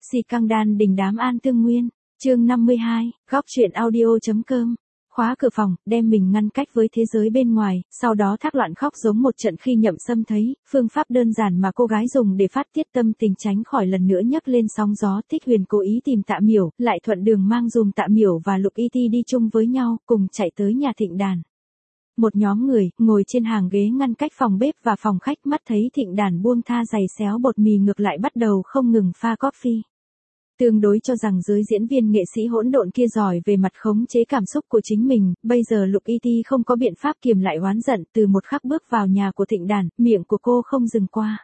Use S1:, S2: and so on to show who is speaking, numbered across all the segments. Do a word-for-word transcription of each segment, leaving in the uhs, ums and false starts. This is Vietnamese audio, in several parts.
S1: Si căng đan đình đám an tương nguyên, chương năm mươi hai, góc truyện audio.com. Khóa cửa phòng, đem mình ngăn cách với thế giới bên ngoài, sau đó thác loạn khóc giống một trận khi Nhậm Sâm thấy, phương pháp đơn giản mà cô gái dùng để phát tiết tâm tình tránh khỏi lần nữa nhấc lên sóng gió. Thích Huyền cố ý tìm Tạ Miểu, lại thuận đường mang dùm Tạ Miểu và Lục Y Ti đi chung với nhau, cùng chạy tới nhà Thịnh Đàn. Một nhóm người, ngồi trên hàng ghế ngăn cách phòng bếp và phòng khách, mắt thấy Thịnh Đàn buông tha giày xéo bột mì ngược lại bắt đầu không ngừng pha coffee. Tương đối cho rằng giới diễn viên nghệ sĩ hỗn độn kia giỏi về mặt khống chế cảm xúc của chính mình, bây giờ Lục Y Ti không có biện pháp kiềm lại oán giận, từ một khắc bước vào nhà của Thịnh Đàn, miệng của cô không dừng qua.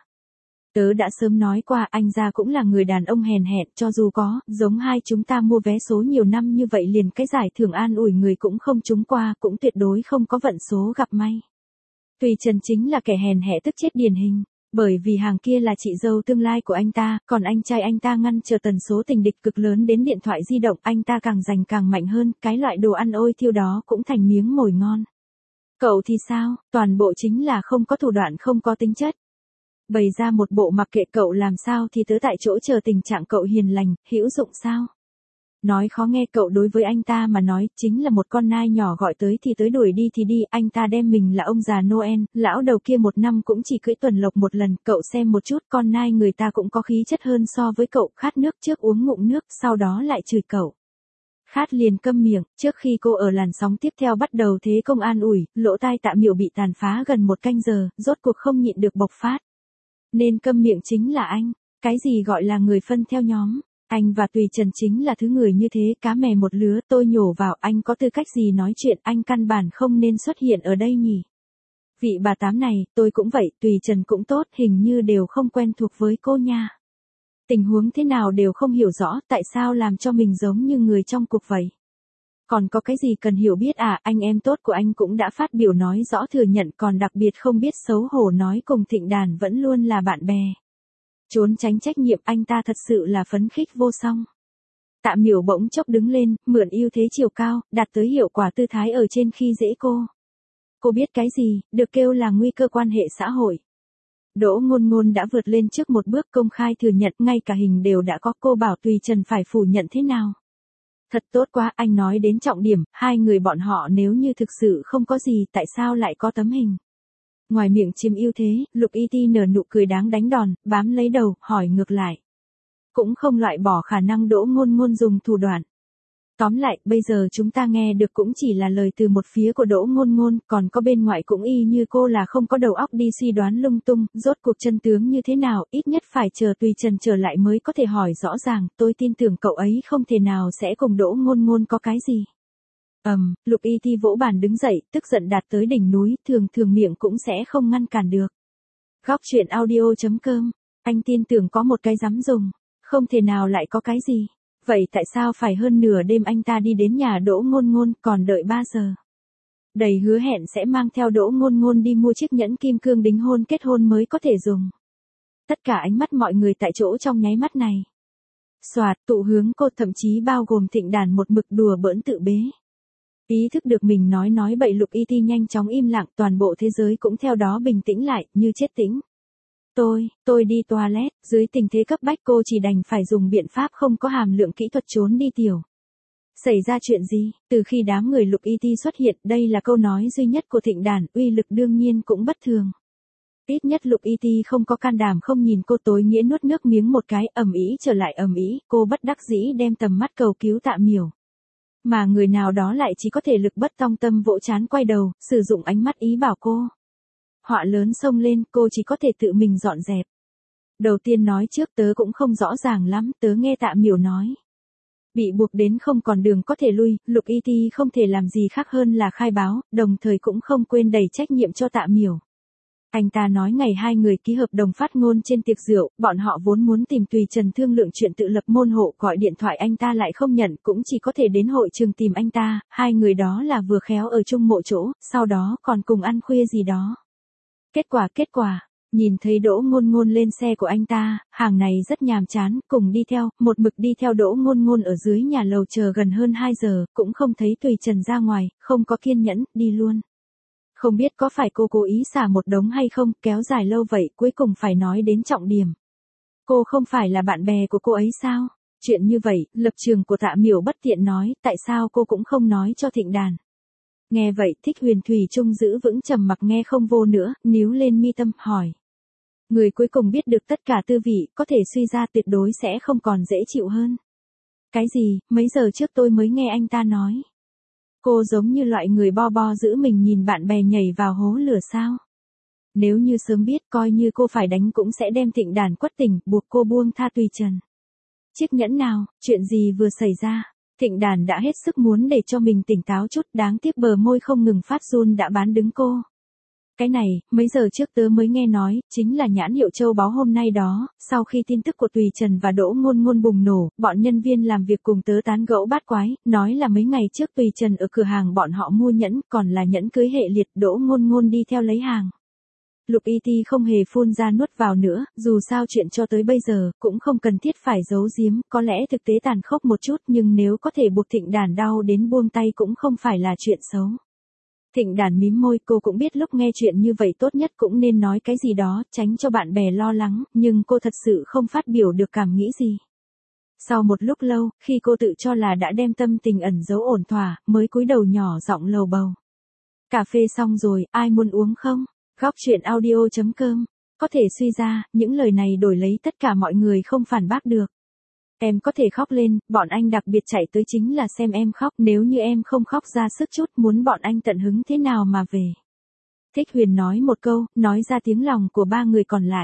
S1: Tớ đã sớm nói qua, anh ra cũng là người đàn ông hèn hẹn, cho dù có, giống hai chúng ta mua vé số nhiều năm như vậy liền cái giải thưởng an ủi người cũng không trúng qua, cũng tuyệt đối không có vận số gặp may. Tùy Trần chính là kẻ hèn hẹ tức chết điển hình. Bởi vì hàng kia là chị dâu tương lai của anh ta, còn anh trai anh ta ngăn chờ tần số tình địch cực lớn đến điện thoại di động, anh ta càng giành càng mạnh hơn, cái loại đồ ăn ôi thiêu đó cũng thành miếng mồi ngon. Cậu thì sao, toàn bộ chính là không có thủ đoạn, không có tính chất. Bày ra một bộ mặc kệ cậu làm sao thì tớ tại chỗ chờ tình trạng cậu hiền lành, hữu dụng sao. Nói khó nghe, cậu đối với anh ta mà nói chính là một con nai nhỏ, gọi tới thì tới, đuổi đi thì đi, anh ta đem mình là ông già Noel, lão đầu kia một năm cũng chỉ cưỡi tuần lộc một lần, cậu xem một chút, con nai người ta cũng có khí chất hơn so với cậu, khát nước trước uống ngụm nước, sau đó lại chửi cậu. Khát liền câm miệng. Trước khi cô ở làn sóng tiếp theo bắt đầu thế công an ủi, lỗ tai Tạ Miểu bị tàn phá gần một canh giờ, rốt cuộc không nhịn được bộc phát. Nên câm miệng chính là anh, cái gì gọi là người phân theo nhóm. Anh và Tùy Trần chính là thứ người như thế, cá mè một lứa, tôi nhổ vào, anh có tư cách gì nói chuyện, anh căn bản không nên xuất hiện ở đây nhỉ. Vị bà tám này, tôi cũng vậy, Tùy Trần cũng tốt, hình như đều không quen thuộc với cô nha. Tình huống thế nào đều không hiểu rõ, tại sao làm cho mình giống như người trong cuộc vậy. Còn có cái gì cần hiểu biết à, anh em tốt của anh cũng đã phát biểu nói rõ thừa nhận, còn đặc biệt không biết xấu hổ nói cùng Thịnh Đàn vẫn luôn là bạn bè. Trốn tránh trách nhiệm, anh ta thật sự là phấn khích vô song. Tạ Miểu bỗng chốc đứng lên, mượn ưu thế chiều cao, đạt tới hiệu quả tư thái ở trên khi dễ cô. Cô biết cái gì, được kêu là nguy cơ quan hệ xã hội. Đỗ Ngôn Ngôn đã vượt lên trước một bước, công khai thừa nhận, ngay cả hình đều đã có, cô bảo Tùy Trần phải phủ nhận thế nào. Thật tốt quá, anh nói đến trọng điểm, hai người bọn họ nếu như thực sự không có gì, tại sao lại có tấm hình. Ngoài miệng chiếm ưu thế, Lục Y Ti nở nụ cười đáng đánh đòn, bám lấy đầu, hỏi ngược lại. Cũng không loại bỏ khả năng Đỗ Ngôn Ngôn dùng thủ đoạn. Tóm lại, bây giờ chúng ta nghe được cũng chỉ là lời từ một phía của Đỗ Ngôn Ngôn, còn có bên ngoài cũng y như cô là không có đầu óc đi suy đoán lung tung, rốt cuộc chân tướng như thế nào, ít nhất phải chờ Tùy Trần trở lại mới có thể hỏi rõ ràng, tôi tin tưởng cậu ấy không thể nào sẽ cùng Đỗ Ngôn Ngôn có cái gì. Ầm, um, Lục Y Ti vỗ bàn đứng dậy, tức giận đạt tới đỉnh núi, thường thường miệng cũng sẽ không ngăn cản được. Góc truyện audio.com, anh tin tưởng có một cái dám dùng, không thể nào lại có cái gì. Vậy tại sao phải hơn nửa đêm anh ta đi đến nhà Đỗ Ngôn Ngôn, còn đợi ba giờ? Đầy hứa hẹn sẽ mang theo Đỗ Ngôn Ngôn đi mua chiếc nhẫn kim cương đính hôn kết hôn mới có thể dùng. Tất cả ánh mắt mọi người tại chỗ trong nháy mắt này. Soạt, tụ hướng cô, thậm chí bao gồm Thịnh Đàn một mực đùa bỡn tự bế. Ý thức được mình nói nói bậy, Lục Y Ti nhanh chóng im lặng, toàn bộ thế giới cũng theo đó bình tĩnh lại, như chết tĩnh. Tôi, tôi đi toilet, dưới tình thế cấp bách cô chỉ đành phải dùng biện pháp không có hàm lượng kỹ thuật trốn đi tiểu. Xảy ra chuyện gì, từ khi đám người Lục Y Ti xuất hiện, đây là câu nói duy nhất của Thịnh Đàn, uy lực đương nhiên cũng bất thường. Ít nhất Lục Y Ti không có can đảm không nhìn cô, tối nghĩa nuốt nước miếng một cái, ầm ĩ trở lại ầm ĩ, cô bất đắc dĩ đem tầm mắt cầu cứu Tạ Miểu. Mà người nào đó lại chỉ có thể lực bất tòng tâm vỗ trán quay đầu, sử dụng ánh mắt ý bảo cô. Họa lớn xông lên, cô chỉ có thể tự mình dọn dẹp. Đầu tiên nói trước, tớ cũng không rõ ràng lắm, tớ nghe Tạ Miểu nói. Bị buộc đến không còn đường có thể lui, Lục Y Ti không thể làm gì khác hơn là khai báo, đồng thời cũng không quên đẩy trách nhiệm cho Tạ Miểu. Anh ta nói ngày hai người ký hợp đồng phát ngôn trên tiệc rượu, bọn họ vốn muốn tìm Tùy Trần thương lượng chuyện tự lập môn hộ, gọi điện thoại anh ta lại không nhận, cũng chỉ có thể đến hội trường tìm anh ta, hai người đó là vừa khéo ở chung một chỗ, sau đó còn cùng ăn khuya gì đó. Kết quả, kết quả, nhìn thấy Đỗ Ngôn Ngôn lên xe của anh ta, hàng này rất nhàm chán, cùng đi theo, một mực đi theo Đỗ Ngôn Ngôn ở dưới nhà lầu chờ gần hơn hai giờ, cũng không thấy Tùy Trần ra ngoài, không có kiên nhẫn, đi luôn. Không biết có phải cô cố ý xả một đống hay không, kéo dài lâu vậy, cuối cùng phải nói đến trọng điểm. Cô không phải là bạn bè của cô ấy sao? Chuyện như vậy, lập trường của Tạ Miểu bất tiện nói, tại sao cô cũng không nói cho Thịnh Đàn. Nghe vậy, Thích Huyền thủy chung giữ vững trầm mặc nghe không vô nữa, níu lên mi tâm, hỏi. Người cuối cùng biết được tất cả tư vị, có thể suy ra tuyệt đối sẽ không còn dễ chịu hơn. Cái gì, mấy giờ trước tôi mới nghe anh ta nói. Cô giống như loại người bo bo giữ mình nhìn bạn bè nhảy vào hố lửa sao. Nếu như sớm biết coi như cô phải đánh cũng sẽ đem Thịnh Đàn quất tỉnh, buộc cô buông tha Tùy Trần. Chiếc nhẫn nào, chuyện gì vừa xảy ra? Thịnh Đàn đã hết sức muốn để cho mình tỉnh táo chút, đáng tiếc bờ môi không ngừng phát run đã bán đứng cô. Cái này, mấy giờ trước tớ mới nghe nói, chính là nhãn hiệu châu báu hôm nay đó, sau khi tin tức của Tùy Trần và Đỗ Ngôn Ngôn bùng nổ, bọn nhân viên làm việc cùng tớ tán gẫu bát quái, nói là mấy ngày trước Tùy Trần ở cửa hàng bọn họ mua nhẫn, còn là nhẫn cưới hệ liệt, Đỗ Ngôn Ngôn đi theo lấy hàng. Lục Y Ti không hề phun ra nuốt vào nữa, dù sao chuyện cho tới bây giờ, cũng không cần thiết phải giấu giếm, có lẽ thực tế tàn khốc một chút nhưng nếu có thể buộc Thịnh Đàn đau đến buông tay cũng không phải là chuyện xấu. Thịnh Đàn mím môi, cô cũng biết lúc nghe chuyện như vậy tốt nhất cũng nên nói cái gì đó, tránh cho bạn bè lo lắng, nhưng cô thật sự không phát biểu được cảm nghĩ gì. Sau một lúc lâu, khi cô tự cho là đã đem tâm tình ẩn giấu ổn thỏa, mới cúi đầu nhỏ giọng lầu bầu. Cà phê xong rồi, ai muốn uống không? Góc chuyện audio chấm com. Có thể suy ra, những lời này đổi lấy tất cả mọi người không phản bác được. Em có thể khóc lên, bọn anh đặc biệt chạy tới chính là xem em khóc, nếu như em không khóc ra sức chút muốn bọn anh tận hứng thế nào mà về. Thích Huyền nói một câu, nói ra tiếng lòng của ba người còn lại.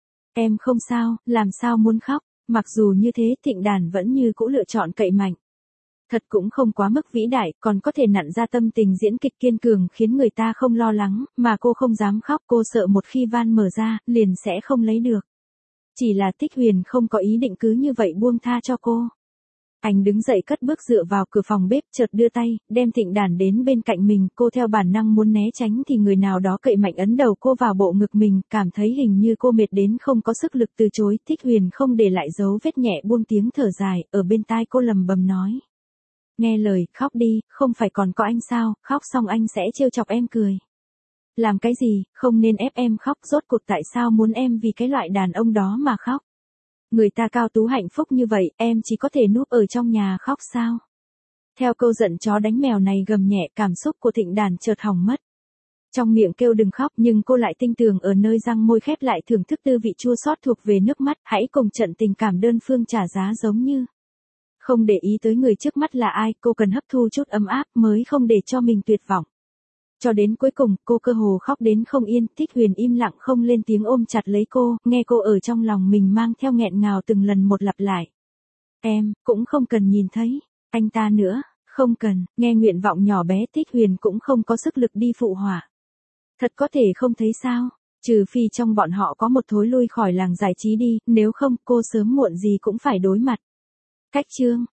S1: Em không sao, làm sao muốn khóc, mặc dù như thế Thịnh Đàn vẫn như cũ lựa chọn cậy mạnh. Thật cũng không quá mức vĩ đại, còn có thể nặn ra tâm tình diễn kịch kiên cường khiến người ta không lo lắng, mà cô không dám khóc, cô sợ một khi van mở ra, liền sẽ không lấy được. Chỉ là Thích Huyền không có ý định cứ như vậy buông tha cho cô. Anh đứng dậy cất bước dựa vào cửa phòng bếp, chợt đưa tay, đem Thịnh Đàn đến bên cạnh mình, cô theo bản năng muốn né tránh thì người nào đó cậy mạnh ấn đầu cô vào bộ ngực mình, cảm thấy hình như cô mệt đến không có sức lực từ chối, Thích Huyền không để lại dấu vết nhẹ buông tiếng thở dài, ở bên tai cô lầm bầm nói. Nghe lời, khóc đi, không phải còn có anh sao, khóc xong anh sẽ trêu chọc em cười. Làm cái gì, không nên ép em khóc, rốt cuộc tại sao muốn em vì cái loại đàn ông đó mà khóc. Người ta cao tú hạnh phúc như vậy, em chỉ có thể núp ở trong nhà khóc sao. Theo câu giận chó đánh mèo này gầm nhẹ, cảm xúc của Thịnh Đàn chợt hỏng mất. Trong miệng kêu đừng khóc nhưng cô lại tinh tường ở nơi răng môi khép lại thưởng thức tư vị chua xót thuộc về nước mắt, hãy cùng trận tình cảm đơn phương trả giá giống như. Không để ý tới người trước mắt là ai, cô cần hấp thu chút ấm áp mới không để cho mình tuyệt vọng. Cho đến cuối cùng, cô cơ hồ khóc đến không yên, Thích Huyền im lặng không lên tiếng ôm chặt lấy cô, nghe cô ở trong lòng mình mang theo nghẹn ngào từng lần một lặp lại. Em, cũng không cần nhìn thấy, anh ta nữa, không cần, nghe nguyện vọng nhỏ bé Thích Huyền cũng không có sức lực đi phụ họa. Thật có thể không thấy sao, trừ phi trong bọn họ có một thối lui khỏi làng giải trí đi, nếu không cô sớm muộn gì cũng phải đối mặt. Cách chương